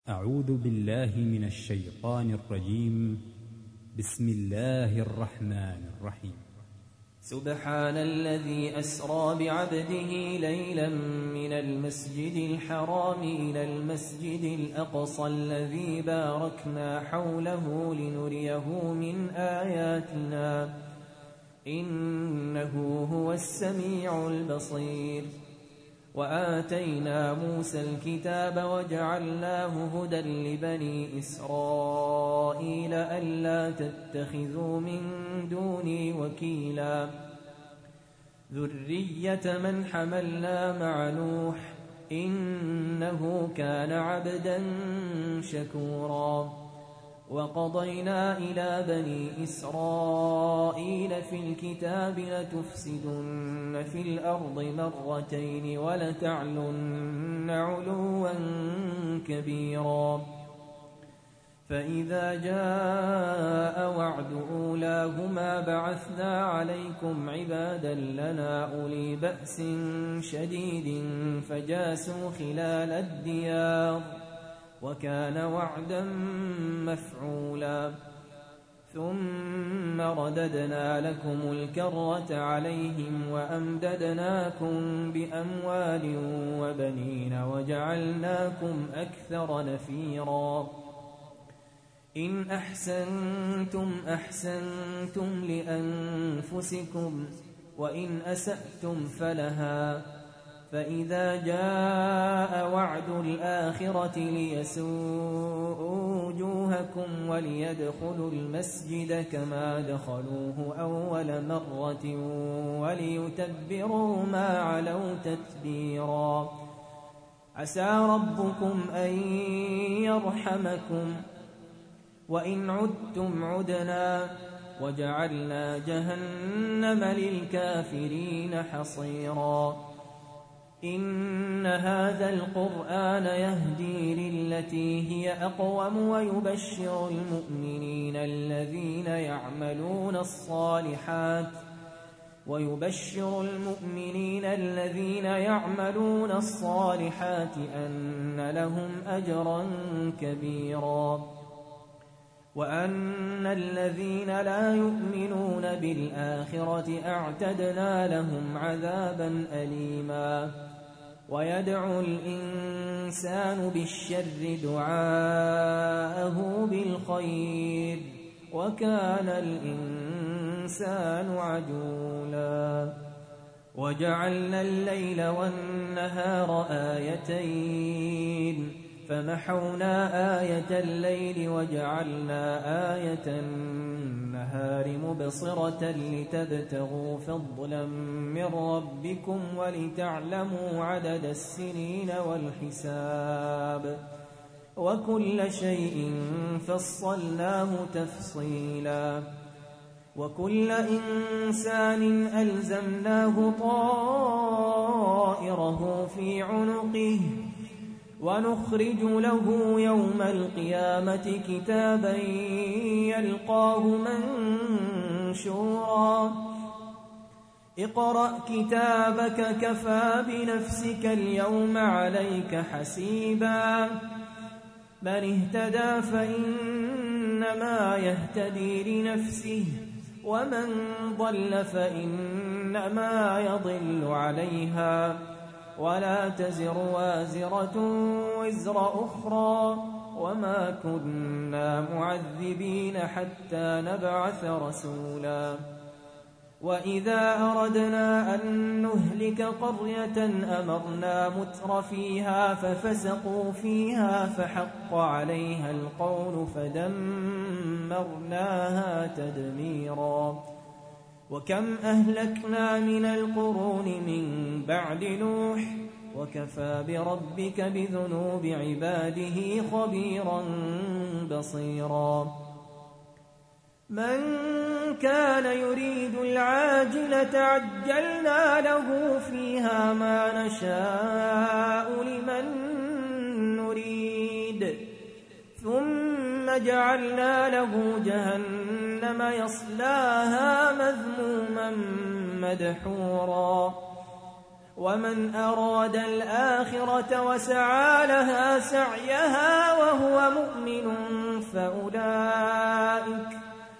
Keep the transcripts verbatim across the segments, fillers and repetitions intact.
أعوذ بالله من الشيطان الرجيم. بسم الله الرحمن الرحيم. سبحان الذي أسرى بعبده ليلا من المسجد الحرام إلى المسجد الأقصى الذي باركنا حوله لنريه من آياتنا إنه هو السميع البصير. وآتينا موسى الكتاب وجعلناه هدى لبني إسرائيل ألا تتخذوا من دوني وكيلا ذرية من حملنا مع نوح إنه كان عبدا شكورا. وقضينا إلى بني إسرائيل في الكتاب لتفسدن في الأرض مرتين ولتعلن علوا كبيرا. فإذا جاء وعد أولاهما بعثنا عليكم عبادا لنا أولي بأس شديد فجاسوا خلال الديار وكان وعدا مفعولا. ثم رددنا لكم الكرة عليهم وأمددناكم بأموال وبنين وجعلناكم أكثر نفيرا. إن أحسنتم أحسنتم لأنفسكم وإن أسأتم فلها. فإذا جاء وعد الآخرة ليسوءوا وجوهكم وليدخلوا المسجد كما دخلوه أول مرة وليتبروا ما علوا تتبيرا. عسى ربكم أن يرحمكم وإن عدتم عدنا وجعلنا جهنم للكافرين حصيرا. إن هذا القرآن يهدي للتي هي أقوم ويبشر المؤمنين الذين يعملون الصالحات ويبشر المؤمنين الذين يعملون الصالحات أن لهم أجرا كبيرا. وأن الذين لا يؤمنون بالآخرة أعتدنا لهم عذابا أليما. ويدعو الإنسان بالشر دعاءه بالخير وكان الإنسان عجولا. وجعلنا الليل والنهار آيتين فمحونا آية الليل وجعلنا آية النهار مبصرة لتبتغوا فضلا من ربكم ولتعلموا عدد السنين والحساب وكل شيء فصلناه تفصيلا. وكل إنسان ألزمناه طائره في عنقه ونخرج له يوم القيامة كتابا يلقاه منشورا. اقرأ كتابك كفى بنفسك اليوم عليك حسيبا. من اهتدى فإنما يهتدي لنفسه ومن ضل فإنما يضل عليها ولا تزر وازرة وزر أخرى وما كنا معذبين حتى نبعث رسولا. وإذا أردنا أن نهلك قرية أمرنا متر فيها ففسقوا فيها فحق عليها القول فدمرناها تدميرا. وكم أهلكنا من القرون من بعد نوح وكفى بربك بذنوب عباده خبيرا بصيرا. من كان يريد العاجلة عجلنا له فيها ما نشاء لمن نريد ثم جعلنا له جهنم يصلاها مذموما مدحورا. ومن أراد الآخرة وسعى لها سعيها وهو مؤمن فأولئك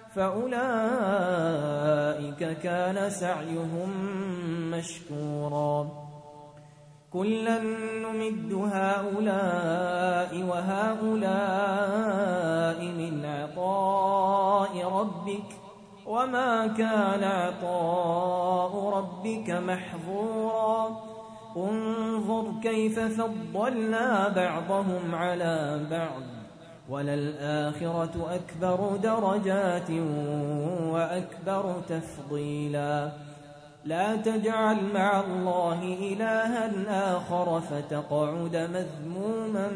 فأولئك كان سعيهم مشكورا كلا نمد هؤلاء وهؤلاء من عطاء ربك وما كان عطاء ربك محظورا انظر كيف فضلنا بعضهم على بعض وللآخرة أكبر درجات وأكبر تفضيلا لا تجعل مع الله إلها آخر فتقعد مذموما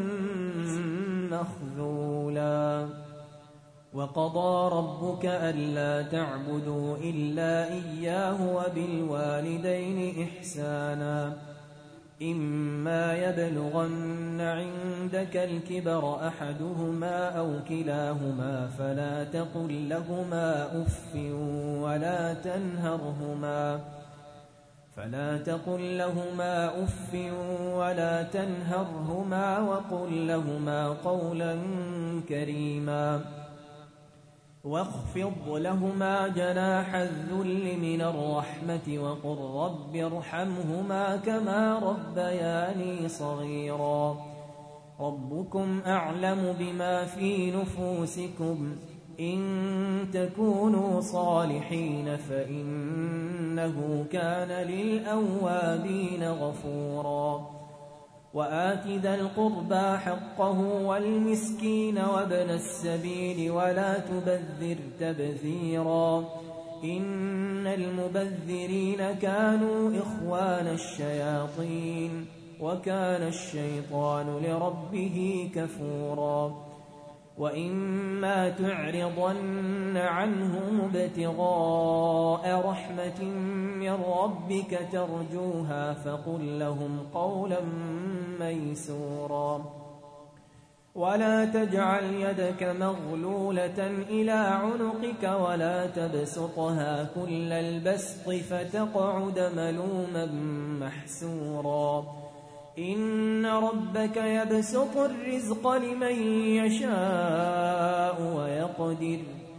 مخذولا وقضى ربك ألا تعبدوا إلا إياه وبالوالدين إحسانا إما يبلغن عندك الكبر أحدهما أو كلاهما فلا تقل لهما أف ولا تنهرهما فلا تقل لهما أف ولا تنهرهما وقل لهما قولا كريما واخفض لهما جناح الذل من الرحمة وقل رب ارحمهما كما ربياني صغيرا ربكم أعلم بما في نفوسكم إن تكونوا صالحين فإنه كان للأوابين غفورا وآت ذا القربى حقه والمسكين وابن السبيل ولا تبذر تبذيرا إن المبذرين كانوا إخوان الشياطين وكان الشيطان لربه كفورا وإما تعرضن عنهم ابتغاء رحمة من ربك ترجوها فقل لهم قولا ميسورا ولا تجعل يدك مغلولة إلى عنقك ولا تبسطها كل البسط فتقعد ملوما محسورا إن ربك يبسط الرزق لمن يشاء ويقدر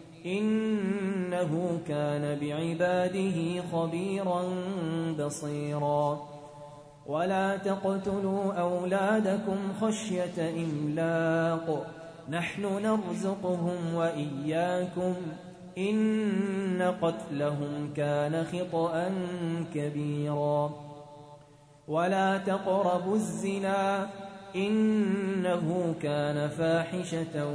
إنه كان بعباده خبيرا بصيرا ولا تقتلوا أولادكم خشية إملاق نحن نرزقهم وإياكم إن قتلهم كان خطأ كبيرا ولا تقربوا الزنا إنه كان فاحشة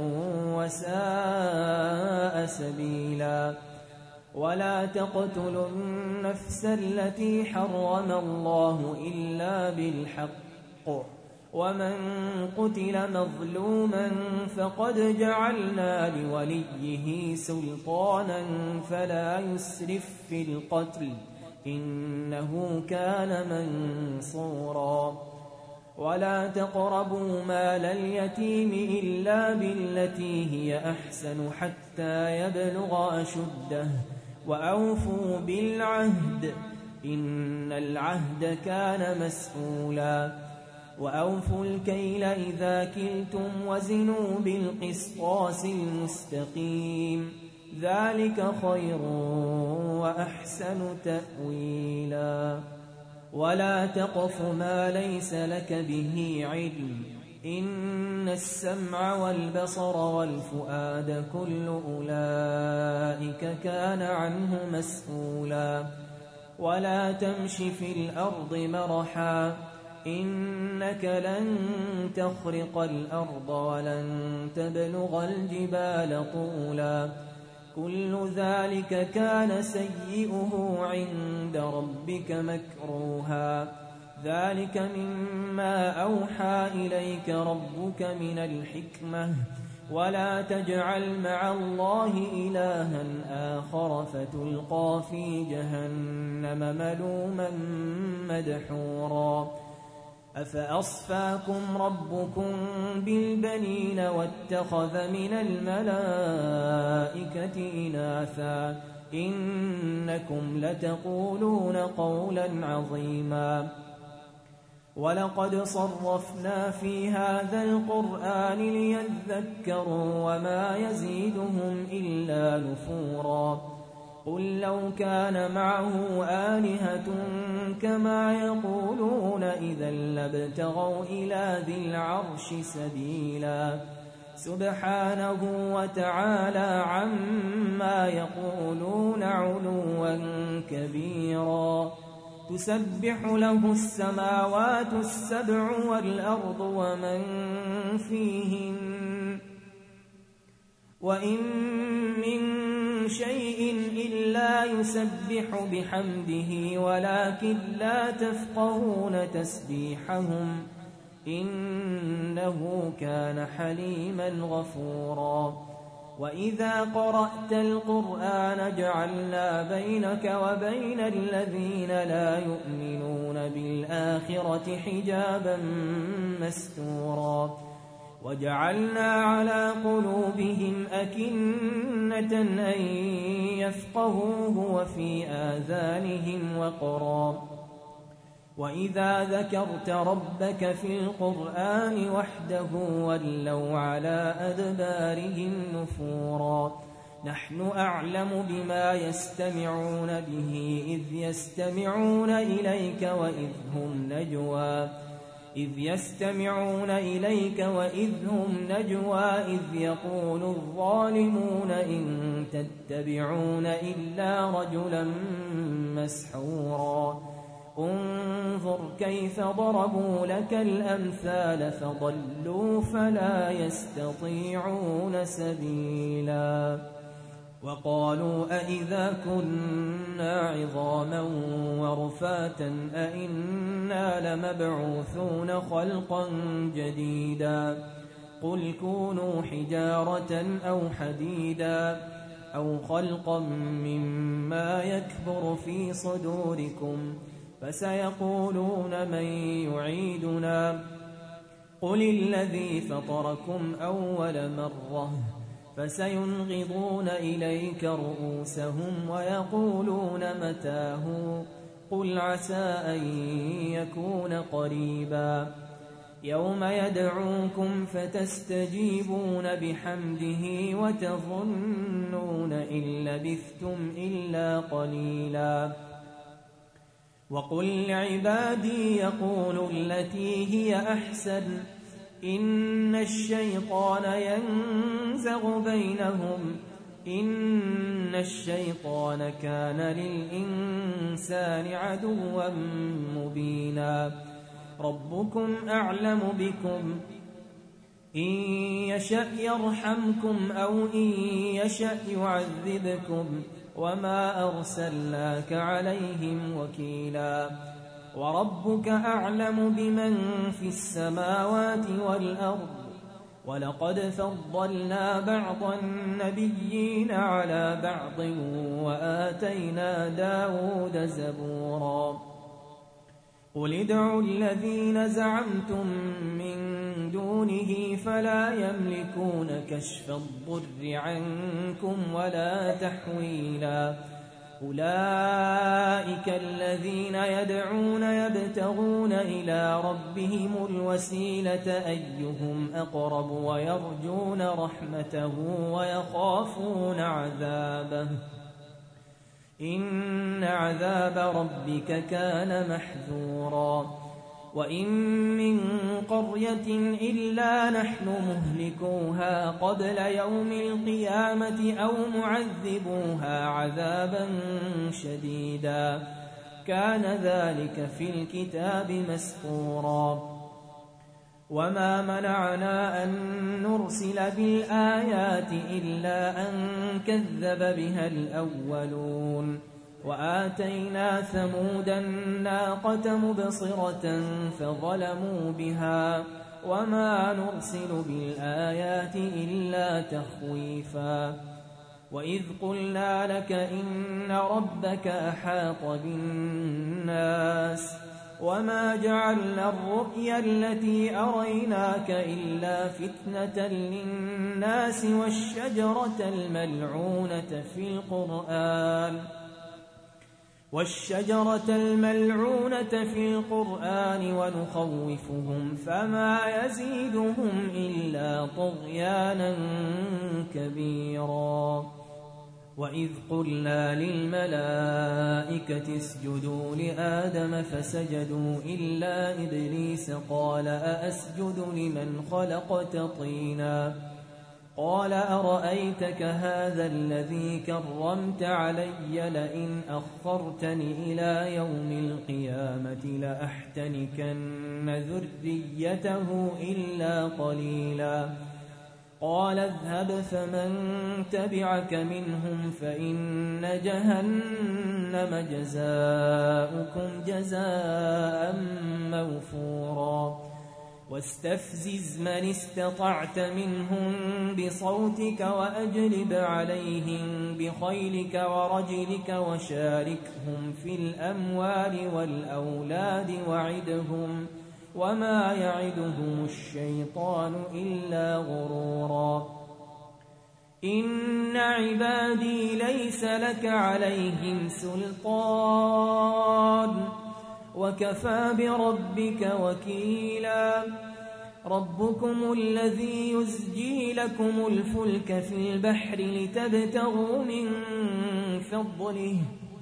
وساء سبيلا ولا تقتلوا النفس التي حرم الله إلا بالحق ومن قتل مظلوما فقد جعلنا لوليه سلطانا فلا يسرف في القتل إنه كان منصورا ولا تقربوا مال اليتيم إلا بالتي هي أحسن حتى يبلغ أشده وأوفوا بالعهد إن العهد كان مسؤولا وأوفوا الكيل إذا كلتم وزنوا بالقسطاس المستقيم ذلك خير وأحسن تأويلا ولا تقف ما ليس لك به علم إن السمع والبصر والفؤاد كل أولئك كان عنه مسؤولا ولا تمش في الأرض مرحا إنك لن تخرق الأرض ولن تبلغ الجبال طولا كل ذلك كان سيئه عند ربك مكروها ذلك مما أوحى إليك ربك من الحكمة ولا تجعل مع الله إلها آخر فتلقى في جهنم ملوما مدحورا أفأصفاكم ربكم بالبنين واتخذ من الملائكة إناثا إنكم لتقولون قولا عظيما ولقد صرفنا في هذا القرآن ليذكروا وما يزيدهم إلا نفورا قل لو كان معه آلهة كما يقولون إذا لابتغوا إلى ذي العرش سبيلا سبحانه وتعالى عما يقولون علوا كبيرا تسبح له السماوات السبع والأرض ومن فيهن وإن من شيء إلا يسبح بحمده ولكن لا تفقهون تسبيحهم إنه كان حليما غفورا وإذا قرأت القرآن جعلنا بينك وبين الذين لا يؤمنون بالآخرة حجابا مستورا وجعلنا على قلوبهم أكنة أن يفقهوه وفي آذانهم وقرا وإذا ذكرت ربك في القرآن وحده ولوا على أدبارهم نفورا نحن أعلم بما يستمعون به إذ يستمعون إليك وإذ هم نجوى إذ يستمعون إليك وإذ هم نجوى إذ يقول الظالمون إن تتبعون إلا رجلا مسحورا انظر كيف ضربوا لك الأمثال فضلوا فلا يستطيعون سبيلا وقالوا أئذا كنا عظاما ورفاتا أئنا لمبعوثون خلقا جديدا قل كونوا حجارة أو حديدا أو خلقا مما يكبر في صدوركم فسيقولون من يعيدنا قل الذي فطركم أول مرة فسينغضون إليك رؤوسهم ويقولون متاه قل عسى أن يكون قريبا يوم يدعوكم فتستجيبون بحمده وتظنون إن لبثتم إلا قليلا وقل لعبادي يقولوا التي هي أحسن إن الشيطان ينزغ بينهم إن الشيطان كان للإنسان عدوا مبينا ربكم أعلم بكم إن يشأ يرحمكم أو إن يشأ يعذبكم وما أرسلناك عليهم وكيلا وربك أعلم بمن في السماوات والأرض ولقد فضلنا بعض النبيين على بعض وآتينا داود زبورا قل ادعوا الذين زعمتم من دونه فلا يملكون كشف الضر عنكم ولا تحويلا أولئك الذين يدعون يبتغون إلى ربهم الوسيلة أيهم أقرب ويرجون رحمته ويخافون عذابه إن عذاب ربك كان محذورا وإن من قرية إلا نحن مهلكوها قبل يوم القيامة أو معذبوها عذابا شديدا كان ذلك في الكتاب مسطورا وما منعنا أن نرسل بالآيات إلا أن كذب بها الأولون وآتينا ثمود الناقة مبصرة فظلموا بها وما نرسل بالآيات إلا تخويفا وإذ قلنا لك إن ربك أحاط بالناس وما جعلنا الرؤيا التي أريناك إلا فتنة للناس والشجرة الملعونة في القرآن والشجرة الملعونة في القرآن ونخوفهم فما يزيدهم إلا طغيانا كبيرا. وإذ قلنا للملائكة اسجدوا لآدم فسجدوا إلا إبليس قال أأسجد لمن خلقت طينا قال أرأيتك هذا الذي كرمت علي لئن أخرتني إلى يوم القيامة لأحتنكن ذريته إلا قليلا. قال اذهب فمن تبعك منهم فإن جهنم جزاؤكم جزاء موفورا. واستفزز من استطعت منهم بصوتك وأجلب عليهم بخيلك ورجلك وشاركهم في الأموال والأولاد وعدهم وما يعدهم الشيطان إلا غرورا. إن عبادي ليس لك عليهم سلطان وكفى بربك وكيلا. ربكم الذي يزجي لكم الفلك في البحر لتبتغوا من فضله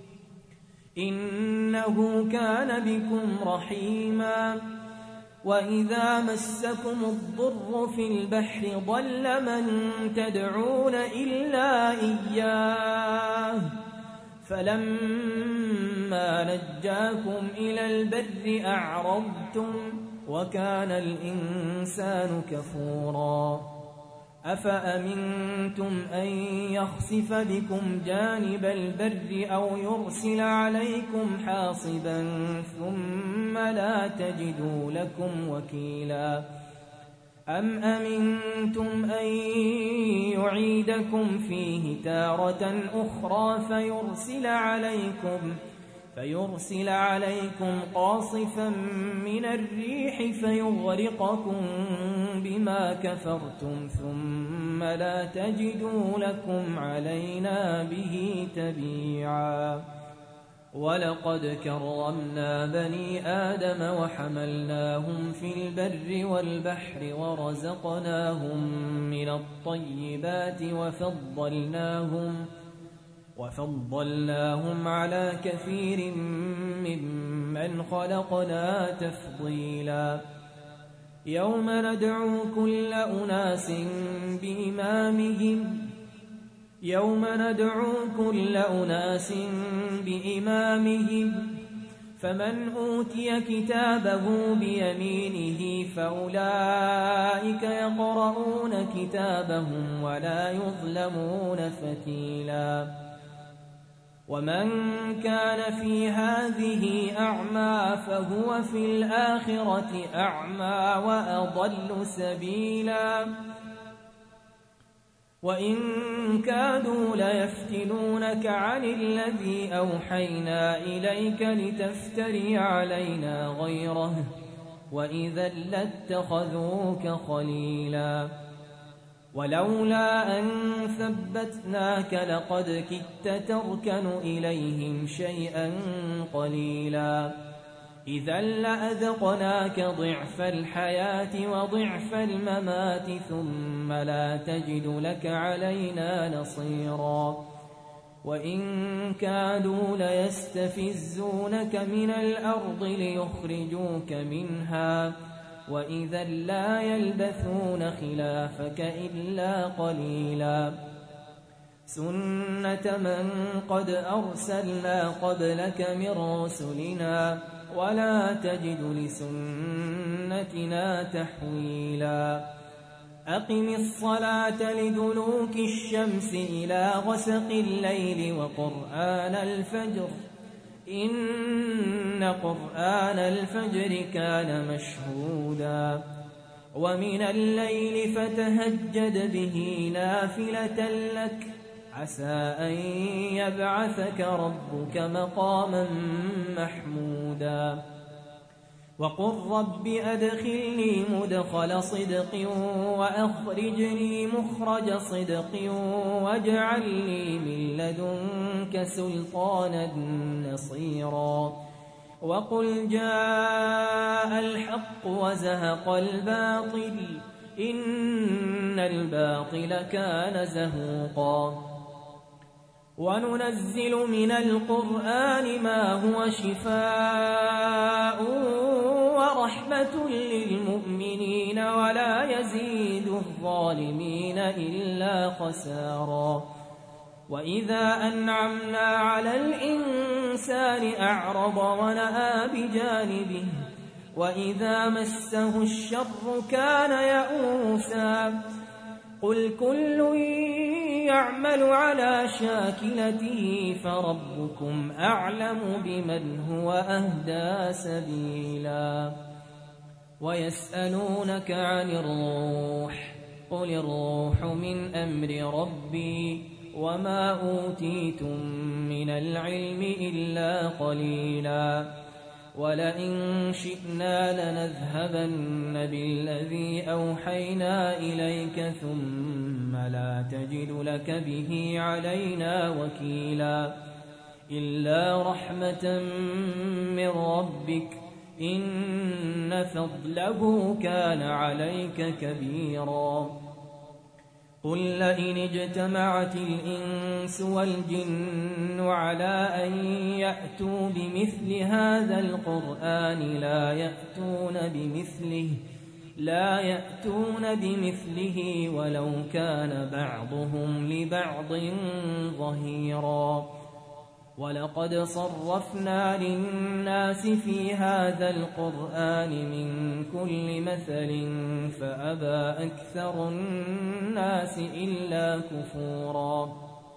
إنه كان بكم رحيما. وإذا مسكم الضر في البحر ضل من تدعون إلا إياه فلما نجاكم إلى البر أعرضتم وكان الإنسان كفورا. أفأمنتم أن يخسف بكم جانب البر أو يرسل عليكم حاصبا ثم لا تجدوا لكم وكيلا. أم أمنتم أن يعيدكم فيه تارة أخرى فيرسل عليكم فيرسل عليكم قاصفا من الريح فيغرقكم بما كفرتم ثم لا تجدوا لكم علينا به تبيعا. ولقد كرمنا بني آدم وحملناهم في البر والبحر ورزقناهم من الطيبات وفضلناهم وفضلناهم على كثير ممن خلقنا تفضيلا. يوم ندعو كل أناس بإمامهم يوم ندعو كل أناس بإمامهم فمن أوتي كتابه بيمينه فأولئك يقرؤون كتابهم ولا يظلمون فتيلا. ومن كان في هذه أعمى فهو في الآخرة أعمى وأضل سبيلا. وإن كادوا ليفتنونك عن الذي أوحينا إليك لتفتري علينا غيره وإذا لاتخذوك خليلا. ولولا أن ثبتناك لقد كدت تركن إليهم شيئا قليلا. إذا لأذقناك ضعف الحياة وضعف الممات ثم لا تجد لك علينا نصيرا. وإن كادوا ليستفزونك من الأرض ليخرجوك منها وإذا لا يلبثون خلافك إلا قليلا. سنة من قد أرسلنا قبلك من رسلنا ولا تجد لسنتنا تحويلا. أقم الصلاة لدلوك الشمس إلى غسق الليل وقرآن الفجر إن قرآن الفجر كان مشهودا. ومن الليل فتهجد به نافلة لك عسى أن يبعثك ربك مقاما محمودا. وقل رب أدخلني مدخل صدق وأخرجني مخرج صدق واجعل لي من لدنك سلطانا نصيرا وقل جاء الحق وزهق الباطل إن الباطل كان زهوقا وننزل من القرآن ما هو شفاء ورحمة للمؤمنين ولا يزيد الظالمين إلا خسارا وإذا أنعمنا على الإنسان أعرض ونأى بجانبه وإذا مسه الشر كان يئوسا قل كل يعمل على شاكلته فربكم أعلم بمن هو أهدى سبيلا ويسألونك عن الروح قل الروح من أمر ربي وما أوتيتم من العلم إلا قليلا ولئن شئنا لنذهبن بالذي أوحينا إليك ثم لا تجد لك به علينا وكيلا إلا رحمة من ربك إن فضله كان عليك كبيرا قل لئن اجتمعت الإنس والجن على أن يأتوا بمثل هذا القرآن لا يأتون بمثله لا يأتون بمثله ولو كان بعضهم لبعض ظهيرا ولقد صرفنا للناس في هذا القرآن من كل مثل فأبى أكثر الناس إلا كفورا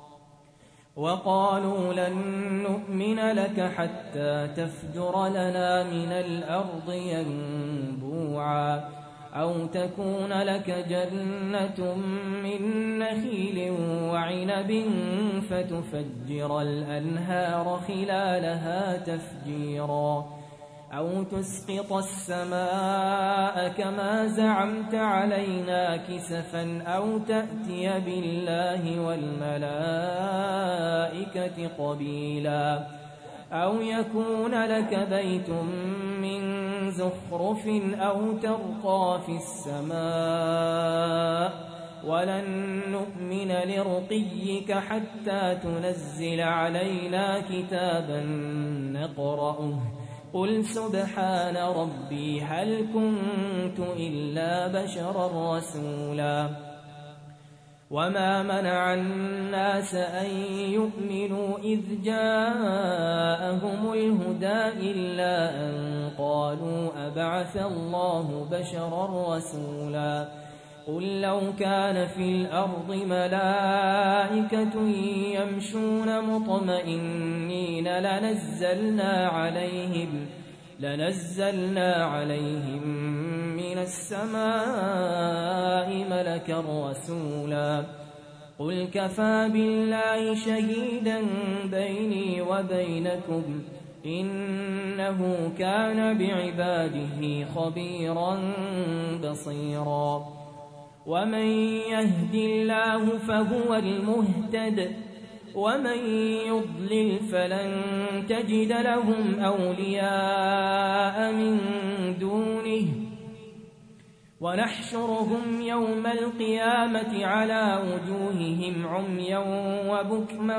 وقالوا لن نؤمن لك حتى تفجر لنا من الأرض ينبوعا أو تكون لك جنة من نخيل وعنب فتفجر الأنهار خلالها تفجيرا أو تسقط السماء كما زعمت علينا كسفا أو تأتي بالله والملائكة قبيلا أو يكون لك بيت من زخرف أو ترقى في السماء ولن نؤمن لرقيك حتى تنزل علينا كتابا نقرأه قل سبحان ربي هل كنت إلا بشرا رسولا وما منع الناس أن يؤمنوا إذ جاءهم الهدى إلا أن قالوا أبعث الله بشرا رسولا قل لو كان في الأرض ملائكة يمشون مطمئنين لنزلنا عليهم لنزلنا عليهم من السماء ملكا رسولا قل كفى بالله شهيدا بيني وبينكم إنه كان بعباده خبيرا بصيرا ومن يهد الله فهو المهتد ومن يضلل فلن تجد لهم أولياء من دونه ونحشرهم يوم القيامة على وجوههم عميا وبكما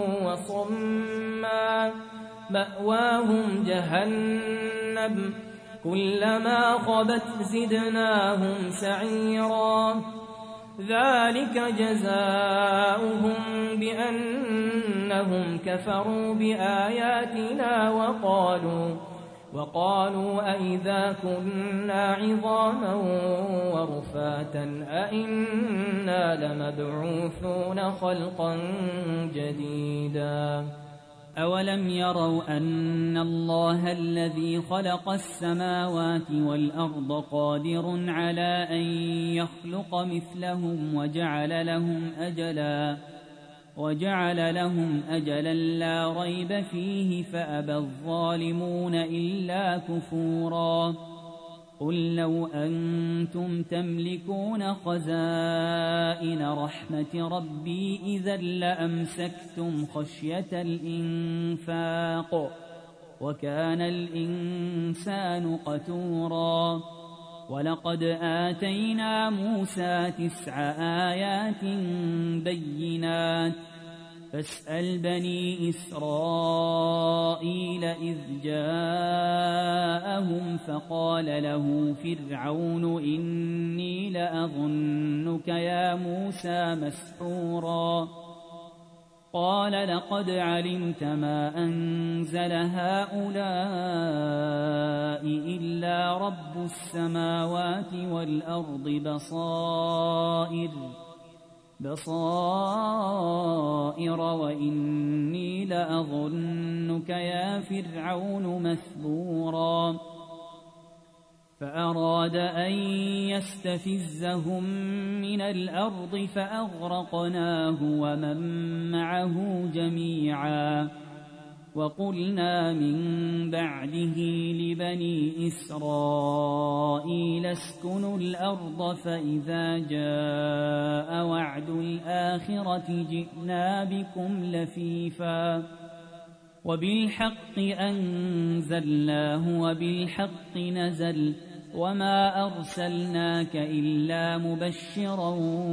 وصما مأواهم جهنم كلما خبت زدناهم سعيرا ذلك جزاؤهم بأنهم كفروا بآياتنا وقالوا وقالوا أئذا كنا عظاما ورفاتا أئنا لمبعوثون خلقا جديدا أولم يروا أن الله الذي خلق السماوات والأرض قادر على أن يخلق مثلهم وجعل لهم أجلا وجعل لهم أجلا لا ريب فيه فأبى الظالمون إلا كفورا قل لو أنتم تملكون خزائن رحمة ربي إذا لأمسكتم خشية الإنفاق وكان الإنسان قتورا ولقد آتينا موسى تسع آيات بينات فاسأل بني إسرائيل إذ جاءهم فقال له فرعون إني لأظنك يا موسى مسحورا قال لقد علمت ما أنزل هؤلاء إلا رب السماوات والأرض بصائر بصائر وإني لأظنك يا فرعون مثبورا فأراد أن يستفزهم من الأرض فأغرقناه ومن معه جميعا وقلنا من بعده لبني إسرائيل اسكنوا الأرض فإذا جاء وعد الآخرة جئنا بكم لفيفا وبالحق أنزلناه وبالحق نزل وما أرسلناك إلا مبشرا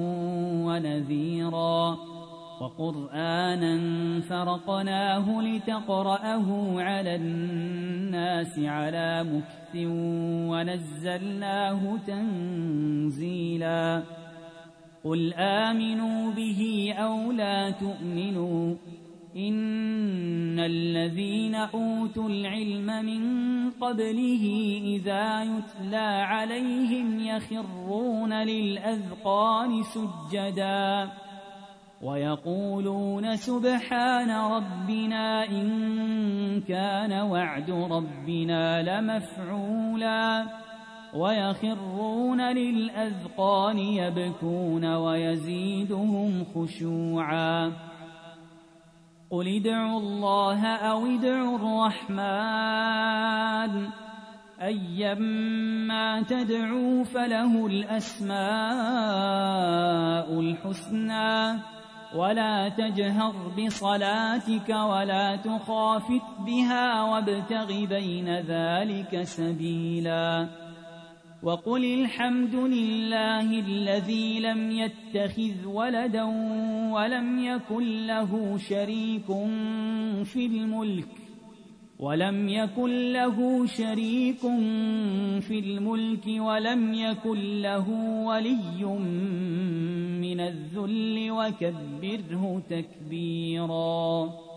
ونذيرا وقرآنا فرقناه لتقرأه على الناس على مكث ونزلناه تنزيلا قل آمنوا به أو لا تؤمنوا إن الذين أوتوا العلم من قبله إذا يتلى عليهم يخرون للأذقان سجدا ويقولون سبحان ربنا إن كان وعد ربنا لمفعولا ويخرون للأذقان يبكون ويزيدهم خشوعا قل ادعوا الله أو ادعوا الرحمن أيما تدعوا فله الأسماء الحسنى ولا تجهر بصلاتك ولا تخافت بها وابتغ بين ذلك سبيلا وقل الحمد لله الذي لم يتخذ ولدا ولم يكن له شريك في الملك ولم يكن له شريك في الملك ولم يكن له ولي من الذل وكبره تكبيرا.